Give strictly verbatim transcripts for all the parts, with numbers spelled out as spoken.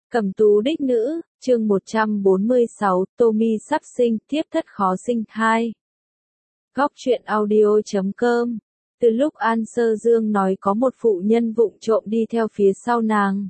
Cẩm tú đích nữ, chương một trăm bốn mươi sáu, Tommy sắp sinh, thiếp thất khó sinh hai. Góc truyện audio chấm com. Từ lúc An Sơ Dương nói có một phụ nhân vụng trộm đi theo phía sau nàng,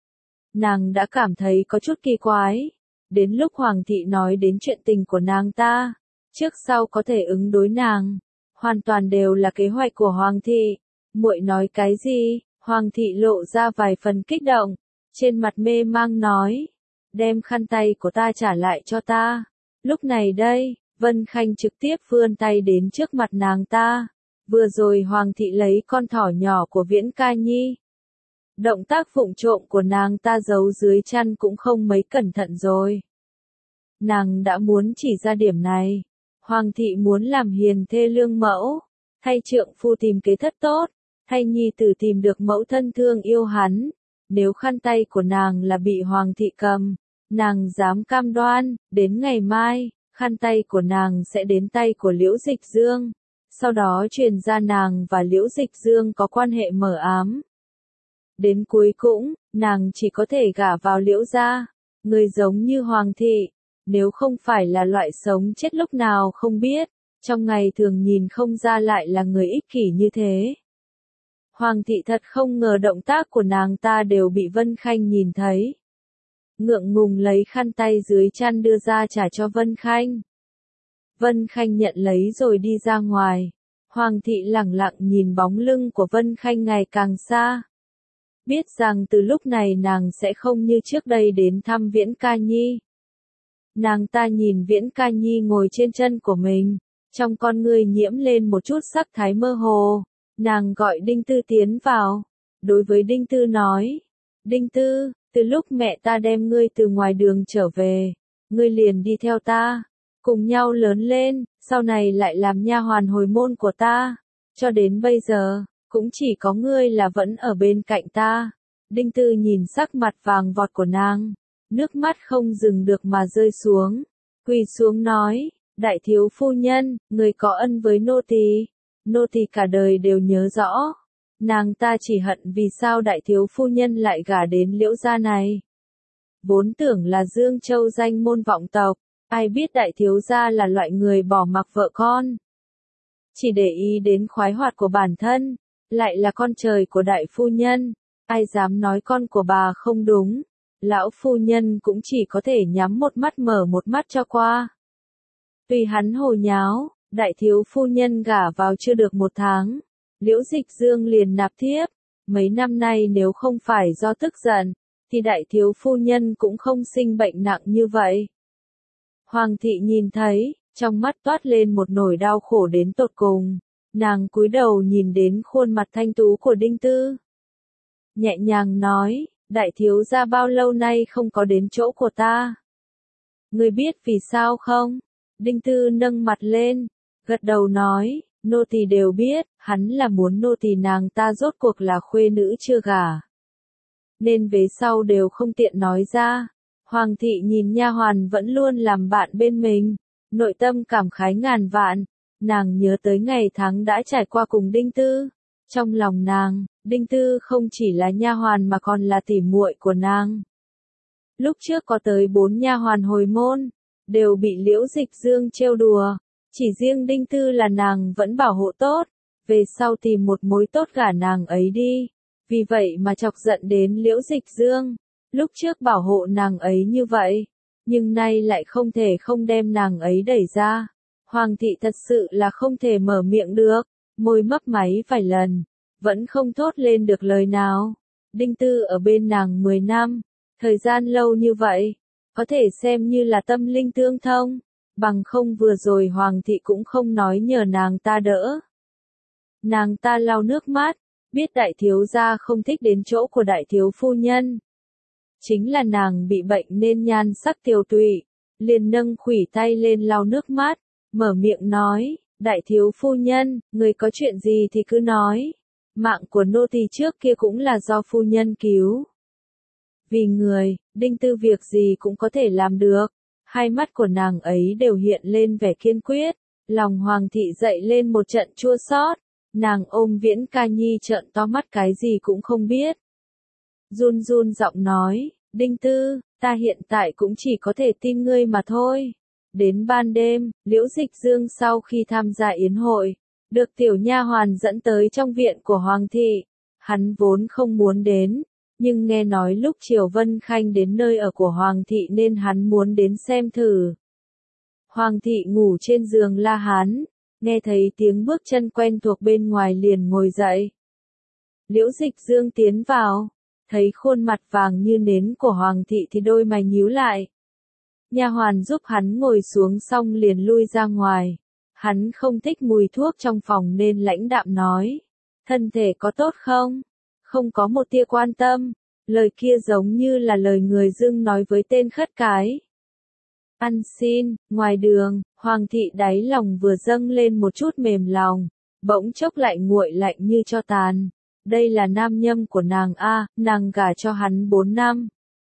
nàng đã cảm thấy có chút kỳ quái. Đến lúc Hoàng thị nói đến chuyện tình của nàng ta, trước sau có thể ứng đối nàng, hoàn toàn đều là kế hoạch của Hoàng thị. Muội nói cái gì? Hoàng thị lộ ra vài phần kích động, trên mặt mê mang nói, đem khăn tay của ta trả lại cho ta. Lúc này đây, Vân Khanh trực tiếp vươn tay đến trước mặt nàng ta. Vừa rồi Hoàng thị lấy con thỏ nhỏ của Viễn Ca Nhi. Động tác vụng trộm của nàng ta giấu dưới chăn cũng không mấy cẩn thận rồi. Nàng đã muốn chỉ ra điểm này. Hoàng thị muốn làm hiền thê lương mẫu, thay trượng phu tìm kế thất tốt, thay nhi tử tìm được mẫu thân thương yêu hắn. Nếu khăn tay của nàng là bị Hoàng thị cầm, nàng dám cam đoan, đến ngày mai, khăn tay của nàng sẽ đến tay của Liễu Dịch Dương. Sau đó truyền ra nàng và Liễu Dịch Dương có quan hệ mờ ám. Đến cuối cùng, nàng chỉ có thể gả vào Liễu gia. Người giống như Hoàng thị, nếu không phải là loại sống chết lúc nào không biết, trong ngày thường nhìn không ra lại là người ích kỷ như thế. Hoàng thị thật không ngờ động tác của nàng ta đều bị Vân Khanh nhìn thấy. Ngượng ngùng lấy khăn tay dưới chăn đưa ra trả cho Vân Khanh. Vân Khanh nhận lấy rồi đi ra ngoài. Hoàng thị lẳng lặng nhìn bóng lưng của Vân Khanh ngày càng xa. Biết rằng từ lúc này nàng sẽ không như trước đây đến thăm Viễn Ca Nhi. Nàng ta nhìn Viễn Ca Nhi ngồi trên chân của mình, trong con ngươi nhiễm lên một chút sắc thái mơ hồ. Nàng gọi Đinh Tư tiến vào. Đối với Đinh Tư nói, Đinh Tư, từ lúc mẹ ta đem ngươi từ ngoài đường trở về, ngươi liền đi theo ta, cùng nhau lớn lên, sau này lại làm nha hoàn hồi môn của ta, cho đến bây giờ, cũng chỉ có ngươi là vẫn ở bên cạnh ta. Đinh Tư nhìn sắc mặt vàng vọt của nàng, nước mắt không dừng được mà rơi xuống, quỳ xuống nói, đại thiếu phu nhân, người có ân với nô tỳ, nô tỳ cả đời đều nhớ rõ. Nàng ta chỉ hận vì sao đại thiếu phu nhân lại gả đến Liễu gia này. Vốn tưởng là Dương Châu danh môn vọng tộc, ai biết đại thiếu gia là loại người bỏ mặc vợ con, chỉ để ý đến khoái hoạt của bản thân, lại là con trời của đại phu nhân, ai dám nói con của bà không đúng, lão phu nhân cũng chỉ có thể nhắm một mắt mở một mắt cho qua. Tuy hắn hồ nháo, đại thiếu phu nhân gả vào chưa được một tháng, Liễu Dịch Dương liền nạp thiếp. Mấy năm nay nếu không phải do tức giận, thì đại thiếu phu nhân cũng không sinh bệnh nặng như vậy. Hoàng thị nhìn thấy, trong mắt toát lên một nỗi đau khổ đến tột cùng. Nàng cúi đầu nhìn đến khuôn mặt thanh tú của Đinh Tư, nhẹ nhàng nói, đại thiếu gia bao lâu nay không có đến chỗ của ta. Ngươi biết vì sao không? Đinh Tư nâng mặt lên, gật đầu nói, nô tỳ đều biết, hắn là muốn nô tỳ nàng ta rốt cuộc là khuê nữ chưa gả, nên về sau đều không tiện nói ra. Hoàng thị nhìn nha hoàn vẫn luôn làm bạn bên mình, nội tâm cảm khái ngàn vạn. Nàng nhớ tới ngày tháng đã trải qua cùng Đinh Tư, trong lòng nàng, Đinh Tư không chỉ là nha hoàn mà còn là tỉ muội của nàng. Lúc trước có tới bốn nha hoàn hồi môn, đều bị Liễu Dịch Dương trêu đùa, chỉ riêng Đinh Tư là nàng vẫn bảo hộ tốt, về sau tìm một mối tốt gả nàng ấy đi, vì vậy mà chọc giận đến Liễu Dịch Dương. Lúc trước bảo hộ nàng ấy như vậy, nhưng nay lại không thể không đem nàng ấy đẩy ra. Hoàng thị thật sự là không thể mở miệng được, môi mấp máy vài lần, vẫn không thốt lên được lời nào. Đinh Tư ở bên nàng mười năm, thời gian lâu như vậy, có thể xem như là tâm linh tương thông, bằng không vừa rồi Hoàng thị cũng không nói nhờ nàng ta đỡ. Nàng ta lau nước mắt, biết đại thiếu gia không thích đến chỗ của đại thiếu phu nhân. Chính là nàng bị bệnh nên nhan sắc tiều tụy, liền nâng khuỷu tay lên lau nước mắt, mở miệng nói, đại thiếu phu nhân, người có chuyện gì thì cứ nói, mạng của nô tỳ trước kia cũng là do phu nhân cứu. Vì người, Đinh Tư việc gì cũng có thể làm được, hai mắt của nàng ấy đều hiện lên vẻ kiên quyết, lòng Hoàng thị dậy lên một trận chua xót, nàng ôm Viễn Ca Nhi trợn to mắt cái gì cũng không biết. Run run giọng nói, Đinh Tư, ta hiện tại cũng chỉ có thể tin ngươi mà thôi. Đến ban đêm, Liễu Dịch Dương sau khi tham gia yến hội, được tiểu nha hoàn dẫn tới trong viện của Hoàng thị. Hắn vốn không muốn đến, nhưng nghe nói lúc chiều Vân Khanh đến nơi ở của Hoàng thị nên hắn muốn đến xem thử. Hoàng thị ngủ trên giường La Hán, nghe thấy tiếng bước chân quen thuộc bên ngoài liền ngồi dậy. Liễu Dịch Dương tiến vào, thấy khuôn mặt vàng như nến của Hoàng thị thì đôi mày nhíu lại. Nha hoàn giúp hắn ngồi xuống xong liền lui ra ngoài. Hắn không thích mùi thuốc trong phòng nên lãnh đạm nói. Thân thể có tốt không? Không có một tia quan tâm. Lời kia giống như là lời người dưng nói với tên khất cái. Ăn xin, ngoài đường, Hoàng thị đáy lòng vừa dâng lên một chút mềm lòng, bỗng chốc lại nguội lạnh như cho tàn. Đây là nam nhâm của nàng a, nàng gả cho hắn bốn năm.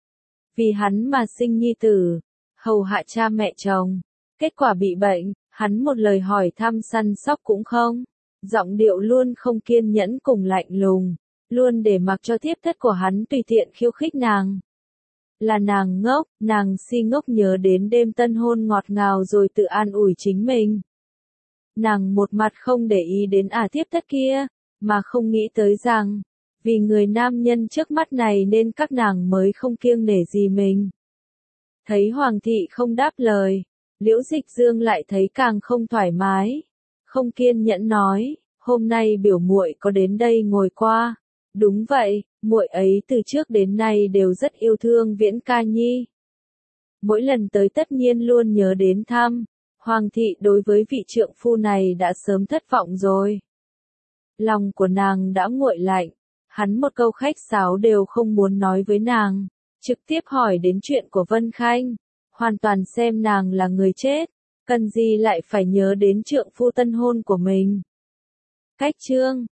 Vì hắn mà sinh nhi tử, hầu hạ cha mẹ chồng, kết quả bị bệnh, hắn một lời hỏi thăm săn sóc cũng không. Giọng điệu luôn không kiên nhẫn cùng lạnh lùng, luôn để mặc cho thiếp thất của hắn tùy tiện khiêu khích nàng. Là nàng ngốc, nàng si ngốc nhớ đến đêm tân hôn ngọt ngào rồi tự an ủi chính mình. Nàng một mặt không để ý đến ả thiếp thất kia, mà không nghĩ tới rằng, vì người nam nhân trước mắt này nên các nàng mới không kiêng nể gì mình. Thấy Hoàng thị không đáp lời, Liễu Dịch Dương lại thấy càng không thoải mái, không kiên nhẫn nói, hôm nay biểu muội có đến đây ngồi qua. Đúng vậy, muội ấy từ trước đến nay đều rất yêu thương Viễn ca nhi. Mỗi lần tới tất nhiên luôn nhớ đến thăm, Hoàng thị đối với vị trượng phu này đã sớm thất vọng rồi. Lòng của nàng đã nguội lạnh, hắn một câu khách sáo đều không muốn nói với nàng, trực tiếp hỏi đến chuyện của Vân Khanh, hoàn toàn xem nàng là người chết, cần gì lại phải nhớ đến trượng phu tân hôn của mình. Cách chương